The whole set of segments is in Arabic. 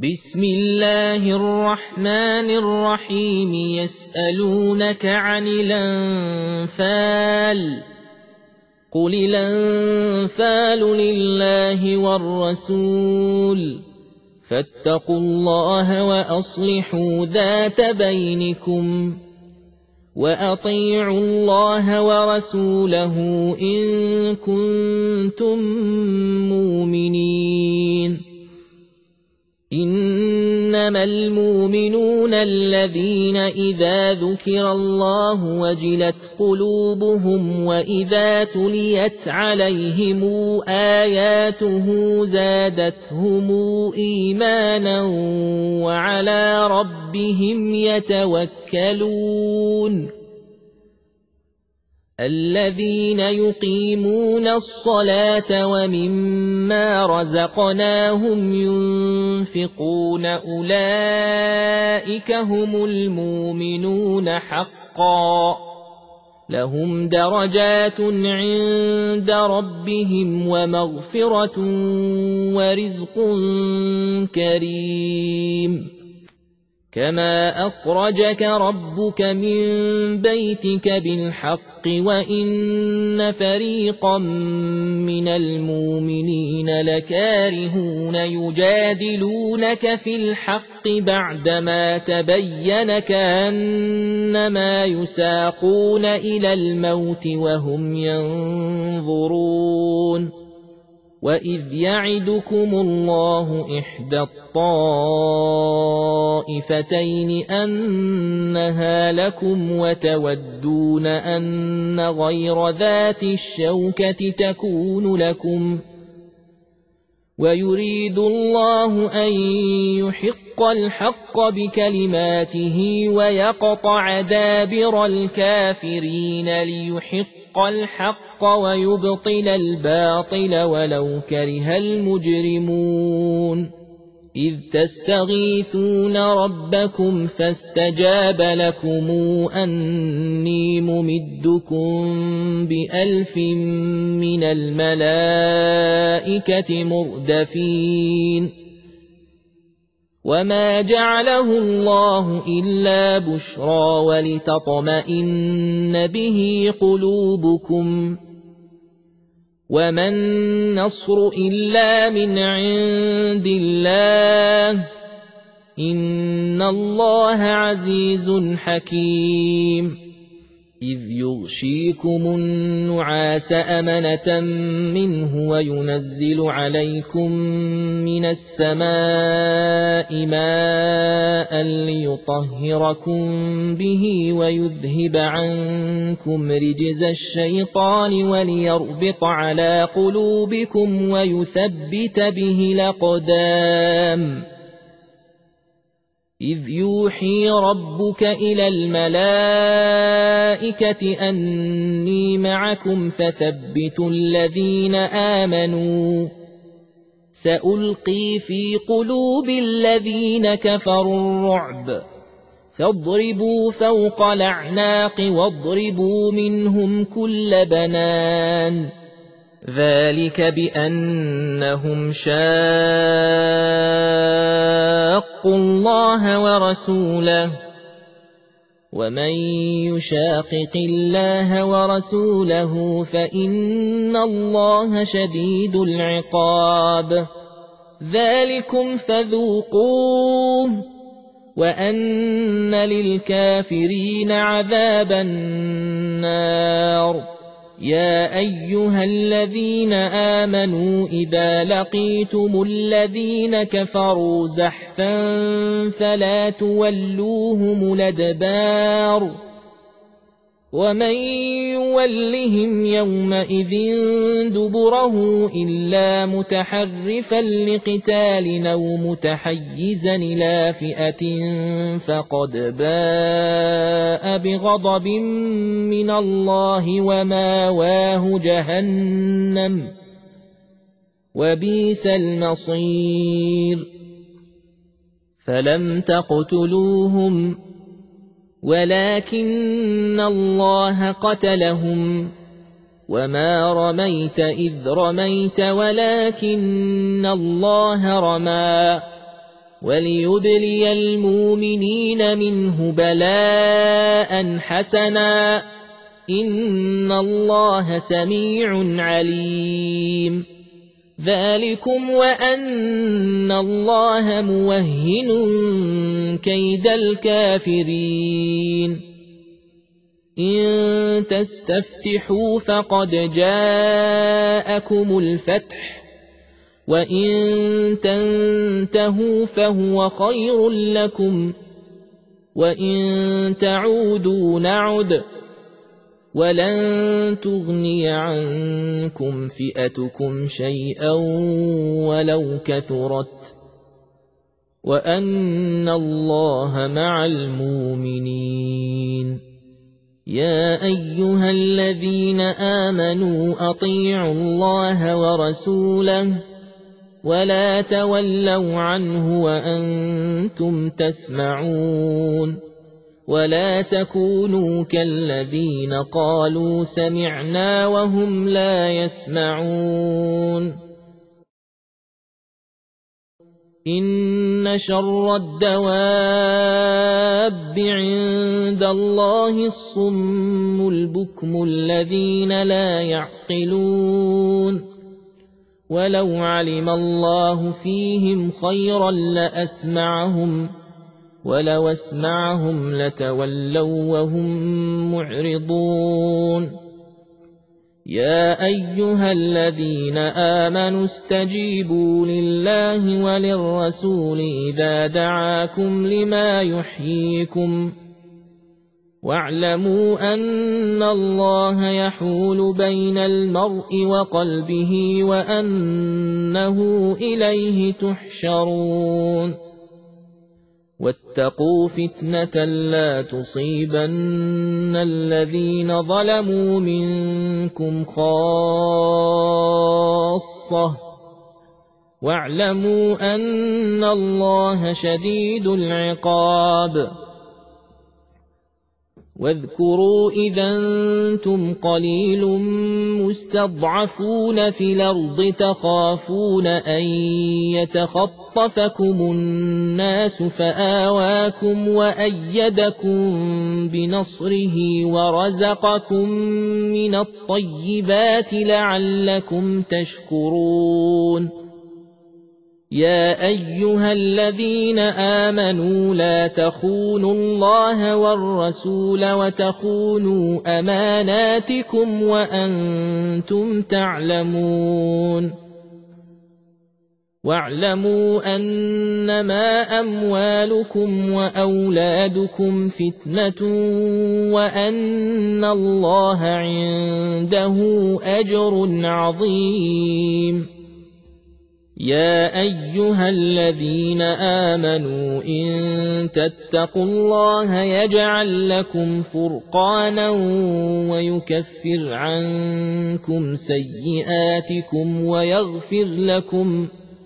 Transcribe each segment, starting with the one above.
بسم الله الرحمن الرحيم يسألونك عن الأنفال قل الأنفال لله والرسول فاتقوا الله وأصلحوا ذات بينكم وأطيعوا الله ورسوله إن كنتم مؤمنين إنما المؤمنون الذين إذا ذكر الله وجلت قلوبهم وإذا تليت عليهم آياته زادتهم إيمانا وعلى ربهم يتوكلون الذين يقيمون الصلاة ومما رزقناهم ينفقون أولئك هم المؤمنون حقا لهم درجات عند ربهم ومغفرة ورزق كريم كما أخرجك ربك من بيتك بالحق وإن فريقا من المؤمنين لكارهون يجادلونك في الحق بعدما تبين كأنما يساقون إلى الموت وهم ينظرون وإذ يعدكم الله إحدى الطائفتين أنها لكم وتودون أن غير ذات الشوكة تكون لكم ويريد الله أن يحق الحق بكلماته ويقطع دابر الكافرين ليحق الحق ويبطل الباطل ولو كره المجرمون إذ تستغيثون ربكم فاستجاب لكم أني ممدكم ب1000 من الملائكة مردفين وما جعله الله إلا بشرى ولتطمئن به قلوبكم وما النصر إلا من عند الله إن الله عزيز حكيم إذ يغشيكم النعاس أمنة منه وينزل عليكم من السماء ماء ليطهركم به ويذهب عنكم رجز الشيطان وليربط على قلوبكم ويثبت به الأقدام إذ يوحي ربك إلى الملائكة أني معكم فثبتوا الذين آمنوا سألقي في قلوب الذين كفروا الرعب فاضربوا فوق الأعناق واضربوا منهم كل بنان ذلك بأنهم شاقوا الله ورسوله ومن يشاقق الله ورسوله فإن الله شديد العقاب ذلكم فذوقوه وأن للكافرين عذاب النار يا أيها الذين آمنوا إذا لقيتم الذين كفروا زحفا فلا تولوهم الأدبار ومن يولهم يومئذ دبره إلا متحرفا لقتال أو متحيزا إلى فئة فقد باء بغضب من الله وماواه جهنم وبئس المصير فلم تقتلوهم ولكن الله قتلهم وما رميت إذ رميت ولكن الله رمى وليبلي المؤمنين منه بلاء حسنا إن الله سميع عليم ذلكم وأن الله موهن كيد الكافرين إن تستفتحوا فقد جاءكم الفتح وإن تنتهوا فهو خير لكم وإن تعودوا نعد ولن تغني عنكم فئتكم شيئا ولو كثرت وأن الله مع المؤمنين يا أيها الذين آمنوا أطيعوا الله ورسوله ولا تولوا عنه وأنتم تسمعون ولا تكونوا كالذين قالوا سمعنا وهم لا يسمعون إن شر الدواب عند الله الصم البكم الذين لا يعقلون ولو علم الله فيهم خيرا لأسمعهم ولو أسمعهم لتولوا وهم معرضون يا أيها الذين آمنوا استجيبوا لله وللرسول إذا دعاكم لما يحييكم واعلموا أن الله يحول بين المرء وقلبه وأنه إليه تحشرون واتقوا فتنة لا تصيبن الذين ظلموا منكم خاصة واعلموا أن الله شديد العقاب واذكروا إذا أنتم قليل مستضعفون في الأرض تخافون أن يتخطفكم الناس فآواكم وأيدكم بنصره ورزقكم من الطيبات لعلكم تشكرون يا أيها الذين آمنوا لا تخونوا الله والرسول وتخونوا أماناتكم وأنتم تعلمون واعلموا أنما أموالكم وأولادكم فتنة وأن الله عنده أجر عظيم يا أيها الذين آمنوا إن تتقوا الله يجعل لكم فرقانا ويكفر عنكم سيئاتكم ويغفر لكم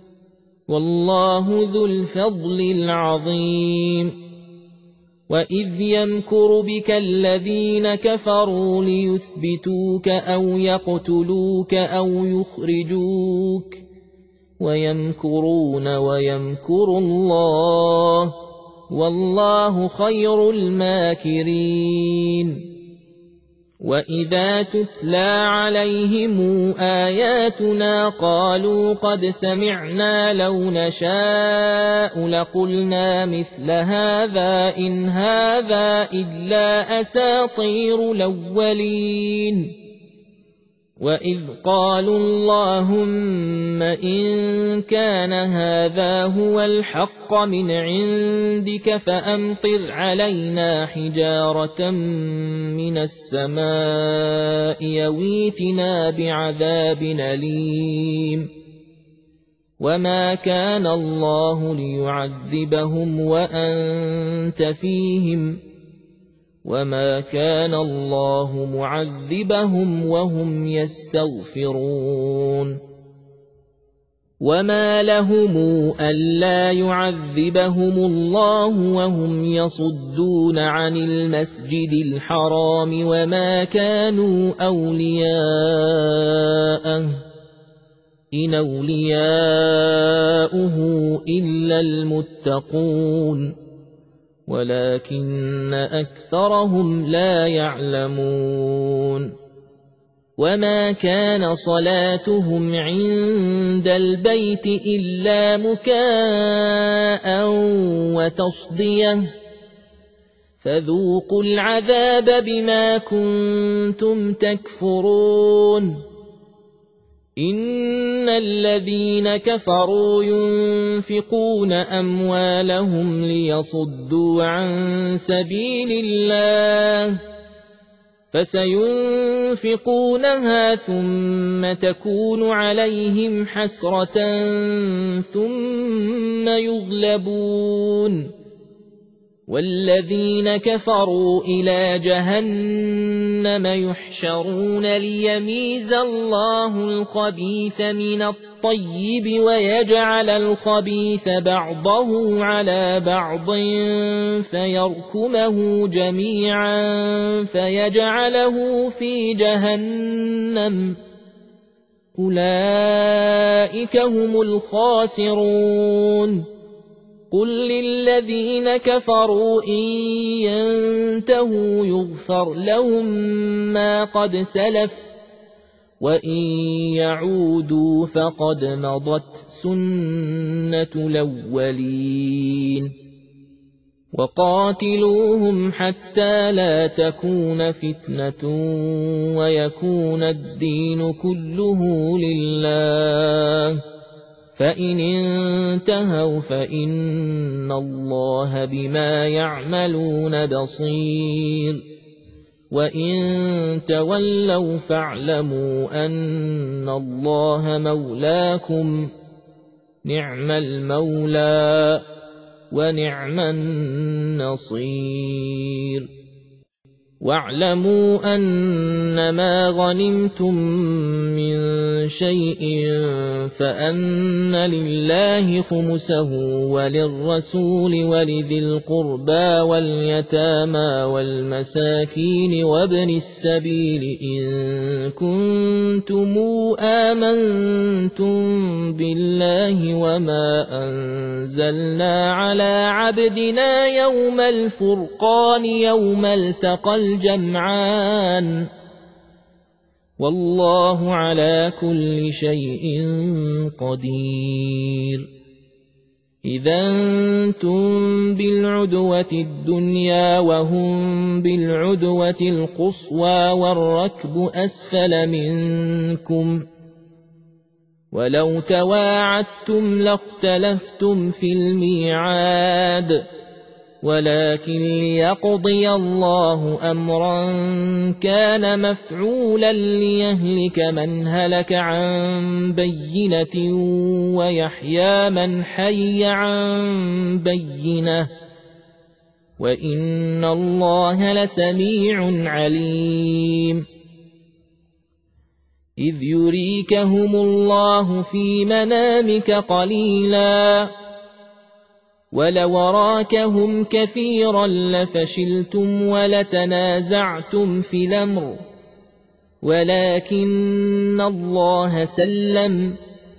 والله ذو الفضل العظيم وإذ يمكر بك الذين كفروا ليثبتوك أو يقتلوك أو يخرجوك ويمكرون ويمكر الله والله خير الماكرين وإذا تتلى عليهم آياتنا قالوا قد سمعنا لو نشاء لقلنا مثل هذا إن هذا إلا أساطير الأولين وإذ قالوا اللهم إن كان هذا هو الحق من عندك فأمطر علينا حجارة من السماء يويتنا بعذاب أليم وما كان الله ليعذبهم وأنت فيهم وما كان الله معذبهم وهم يستغفرون وما لهم ألا يعذبهم الله وهم يصدون عن المسجد الحرام وما كانوا أولياءه إن أولياؤه إلا المتقون ولكن أكثرهم لا يعلمون وما كان صلاتهم عند البيت إلا مكاء وتصدية فذوقوا العذاب بما كنتم تكفرون إن الذين كفروا ينفقون أموالهم ليصدوا عن سبيل الله فسينفقونها ثم تكون عليهم حسرة ثم يغلبون والذين كفروا إلى جهنم يحشرون ليميز الله الخبيث من الطيب ويجعل الخبيث بعضه على بعض فيركمه جميعا فيجعله في جهنم أولئك هم الخاسرون قل للذين كفروا إن ينتهوا يغفر لهم ما قد سلف وإن يعودوا فقد مضت سنة الأولين وقاتلوهم حتى لا تكون فتنة ويكون الدين كله لله فإن انتهوا فإن الله بما يعملون بصير وإن تولوا فاعلموا أن الله مولاكم نعم المولى ونعم النصير واعلموا أنما غنمتم من شيء فأن لله خمسه وللرسول ولذي القربى واليتامى والمساكين وابن السبيل إن كنتم آمنتم بالله وما أنزلنا على عبدنا يوم الفرقان يوم التقى الجمعان والله على كل شيء قدير إذا أنتم بالعدوة الدنيا وهم بالعدوة القصوى والركب أسفل منكم ولو تواعدتم لاختلفتم في الميعاد ولكن ليقضي الله أمرا كان مفعولا ليهلك من هلك عن بينة ويحيى من حي عن بينة وإن الله لسميع عليم إذ يريكهم الله في منامك قليلا ولو راكهم كثيرا لفشلتم ولتنازعتم في الأمر ولكن الله سلم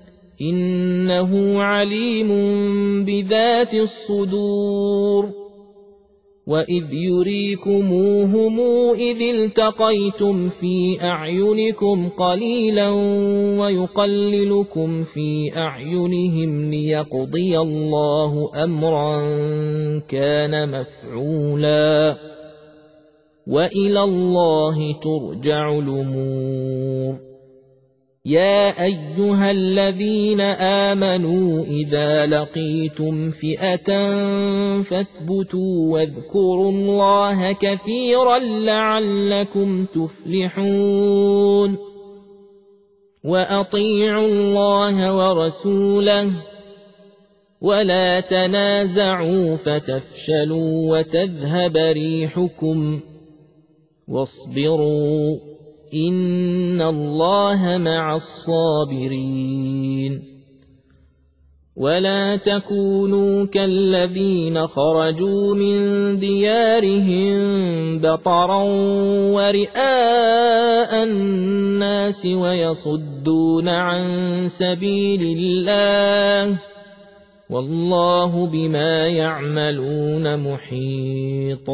إنه عليم بذات الصدور وإذ يريكموهم إذ التقيتم في أعينكم قليلا ويقللكم في أعينهم ليقضي الله أمرا كان مفعولا وإلى الله ترجع الأمور يا أيها الذين آمنوا إذا لقيتم فئة فاثبتوا واذكروا الله كثيرا لعلكم تفلحون وأطيعوا الله ورسوله ولا تنازعوا فتفشلوا وتذهب ريحكم واصبروا إن الله مع الصابرين ولا تكونوا كالذين خرجوا من ديارهم بطرا ورئاء الناس ويصدون عن سبيل الله والله بما يعملون محيط.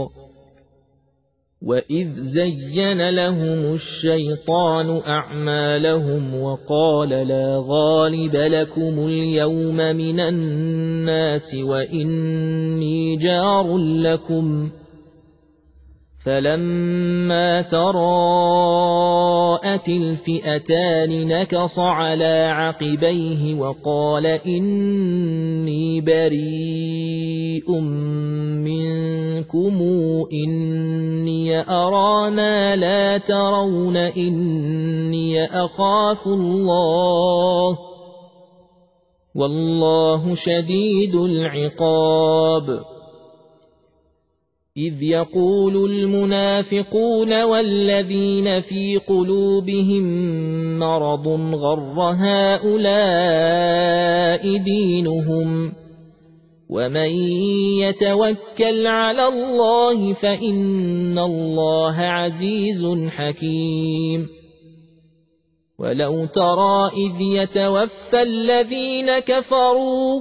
وإذ زين لهم الشيطان أعمالهم وقال لا غالب لكم اليوم من الناس وإني جار لكم فلما تراءت الفئتان نكص على عقبيه وقال إني بريء منكم إني أرى ما لا ترون إني أخاف الله والله شديد العقاب. إذ يقول المنافقون والذين في قلوبهم مرض غر هؤلاء دينهم ومن يتوكل على الله فإن الله عزيز حكيم. ولو ترى إذ يتوفى الذين كفروا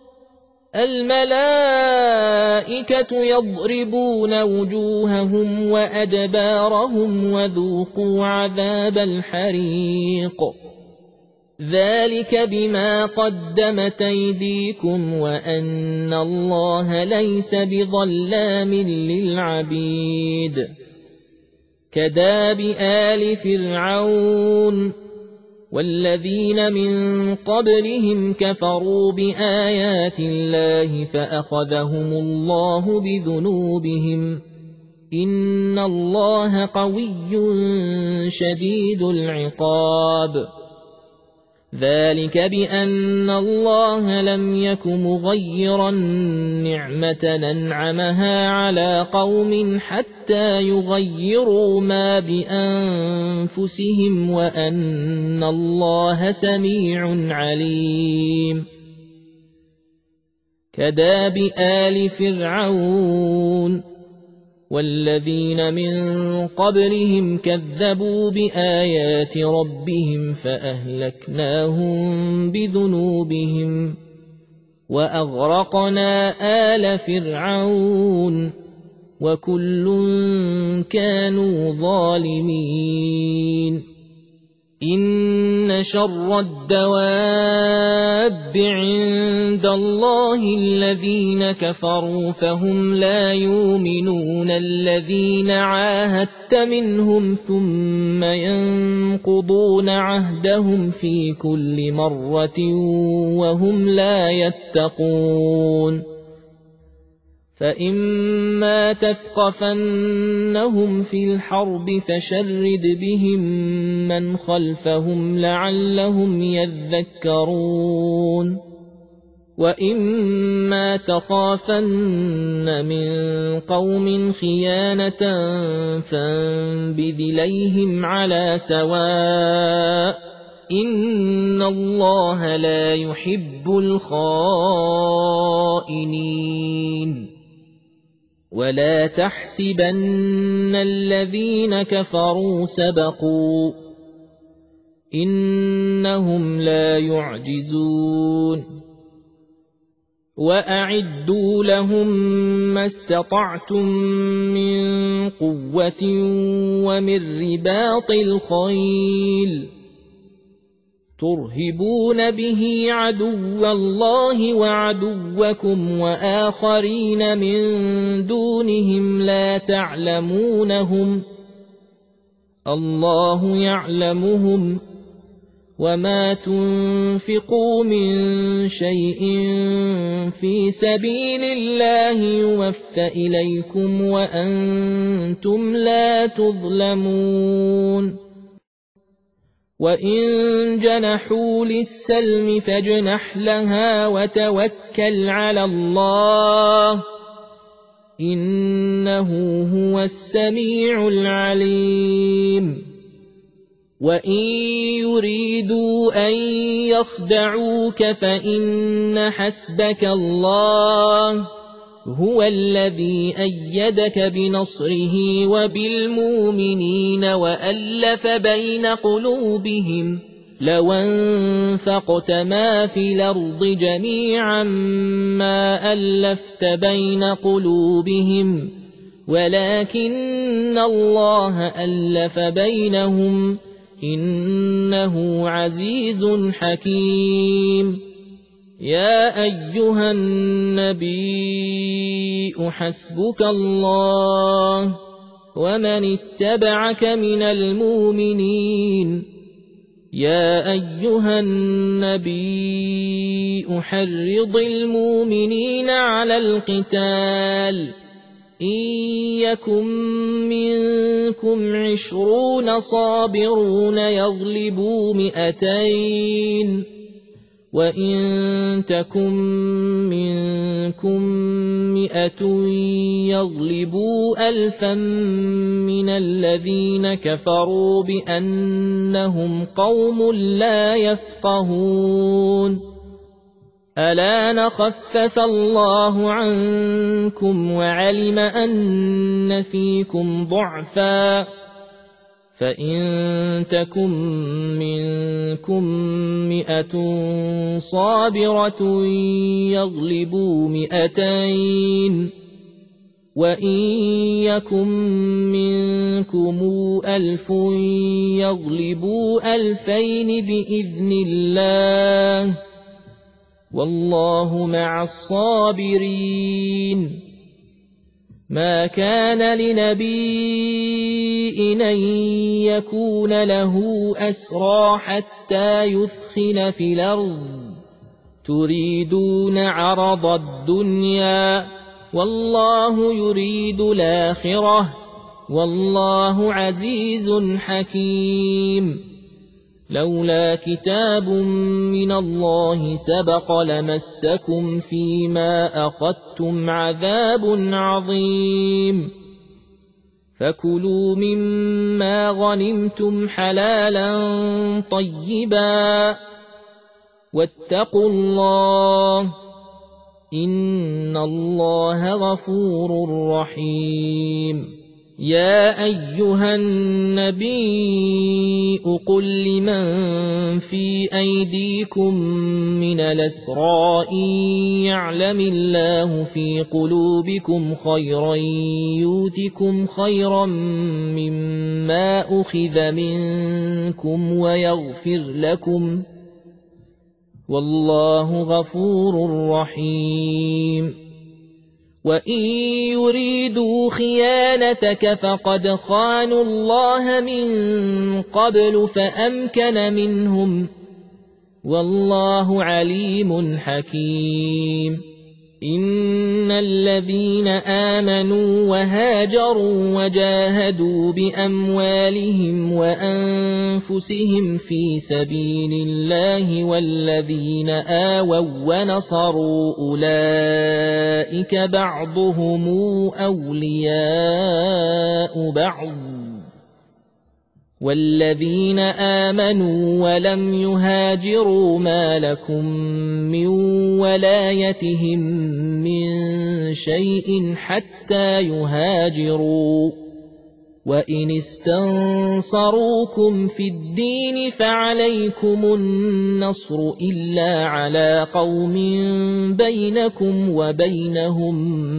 الملائكة يضربون وجوههم وأدبارهم وذوقوا عذاب الحريق ذلك بما قدمت أيديكم وأن الله ليس بظلام للعبيد. كداب آل فرعون والذين من قبلهم كفروا بآيات الله فأخذهم الله بذنوبهم إن الله قوي شديد العقاب. ذلك بأن الله لم يك مغيرا نعمة أنعمها على قوم حتى يغيروا ما بأنفسهم وأن الله سميع عليم. كداب آل فرعون والذين من قبلهم كذبوا بآيات ربهم فأهلكناهم بذنوبهم وأغرقنا آل فرعون وكل كانوا ظالمين. إن شر الدواب عند الله الذين كفروا فهم لا يؤمنون الذين عاهدت منهم ثم ينقضون عهدهم في كل مرة وهم لا يتقون. فإما تثقفنهم في الحرب فشرد بهم من خلفهم لعلهم يذكرون. وإما تخافن من قوم خيانة فانبذ إليهم على سواء إن الله لا يحب الخائنين. ولا تحسبن الذين كفروا سبقوا إنهم لا يعجزون. وأعدوا لهم ما استطعتم من قوة ومن رباط الخيل ترهبون به عدو الله وعدوكم وآخرين من دونهم لا تعلمونهم الله يعلمهم وما تنفقوا من شيء في سبيل الله يوفى إليكم وأنتم لا تظلمون. وإن جنحوا للسلم فاجنح لها وتوكل على الله إنه هو السميع العليم. وإن يريدوا أن يخدعوك فإن حسبك الله هو الذي أيدك بنصره وبالمؤمنين وألف بين قلوبهم لو أنفقت ما في الأرض جميعا ما ألفت بين قلوبهم ولكن الله ألف بينهم إنه عزيز حكيم يا أيها النبي حسبك الله ومن اتبعك من المؤمنين يا أيها النبي حرض المؤمنين على القتال إن يكن منكم 20 صابرون يغلبوا 200 وإن تكن منكم 100 يغلبوا 1000 من الذين كفروا بأنهم قوم لا يفقهون ألا خفف الله عنكم وعلم أن فيكم ضعفا فإن تكن منكم 100 صابرة يغلبوا 200 وإن يكن منكم 1000 يغلبوا 2000 بإذن الله والله مع الصابرين ما كان لنبي أن يكون له أسرى حتى يثخن في الأرض تريدون عرض الدنيا والله يريد الآخرة والله عزيز حكيم لولا كتاب من الله سبق لمسكم فيما أخذتم عذاب عظيم فكلوا مما غنمتم حلالا طيبا واتقوا الله إن الله غفور رحيم يا أيها النبي قل لمن في أيديكم من الأسرى إن يعلم الله في قلوبكم خيرا يؤتكم خيرا مما أخذ منكم ويغفر لكم والله غفور رحيم وإن يريدوا خيانتك فقد خانوا الله من قبل فأمكن منهم والله عليم حكيم إن الذين آمنوا وهاجروا وجاهدوا بأموالهم وأنفسهم في سبيل الله والذين آووا ونصروا أولئك بعضهم أولياء بعض والذين آمنوا ولم يهاجروا ما لكم من ولايتهم من شيء حتى يهاجروا وإن استنصروكم في الدين فعليكم النصر إلا على قوم بينكم وبينهم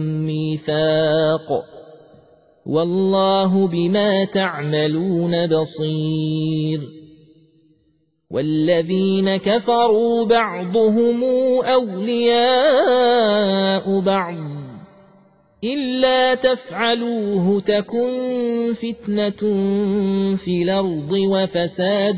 ميثاق والله بما تعملون بصير والذين كفروا بعضهم أولياء بعض إلا تفعلوه تكن فتنة في الأرض وفساد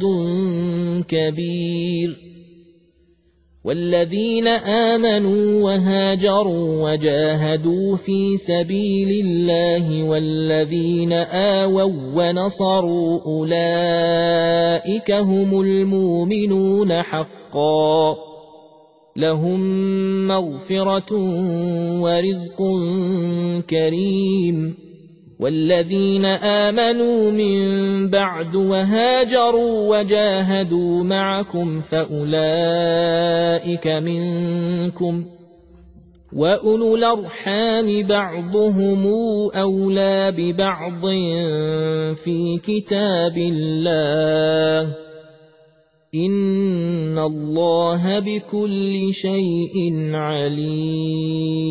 كبير والذين آمنوا وهاجروا وجاهدوا في سبيل الله والذين آووا ونصروا أولئك هم المؤمنون حقا لهم مغفرة ورزق كريم والذين آمنوا من بعد وهاجروا وجاهدوا معكم فأولئك منكم، وأولو الأرحام بعضهم أولى ببعض في كتاب الله، إن الله بكل شيء عليم.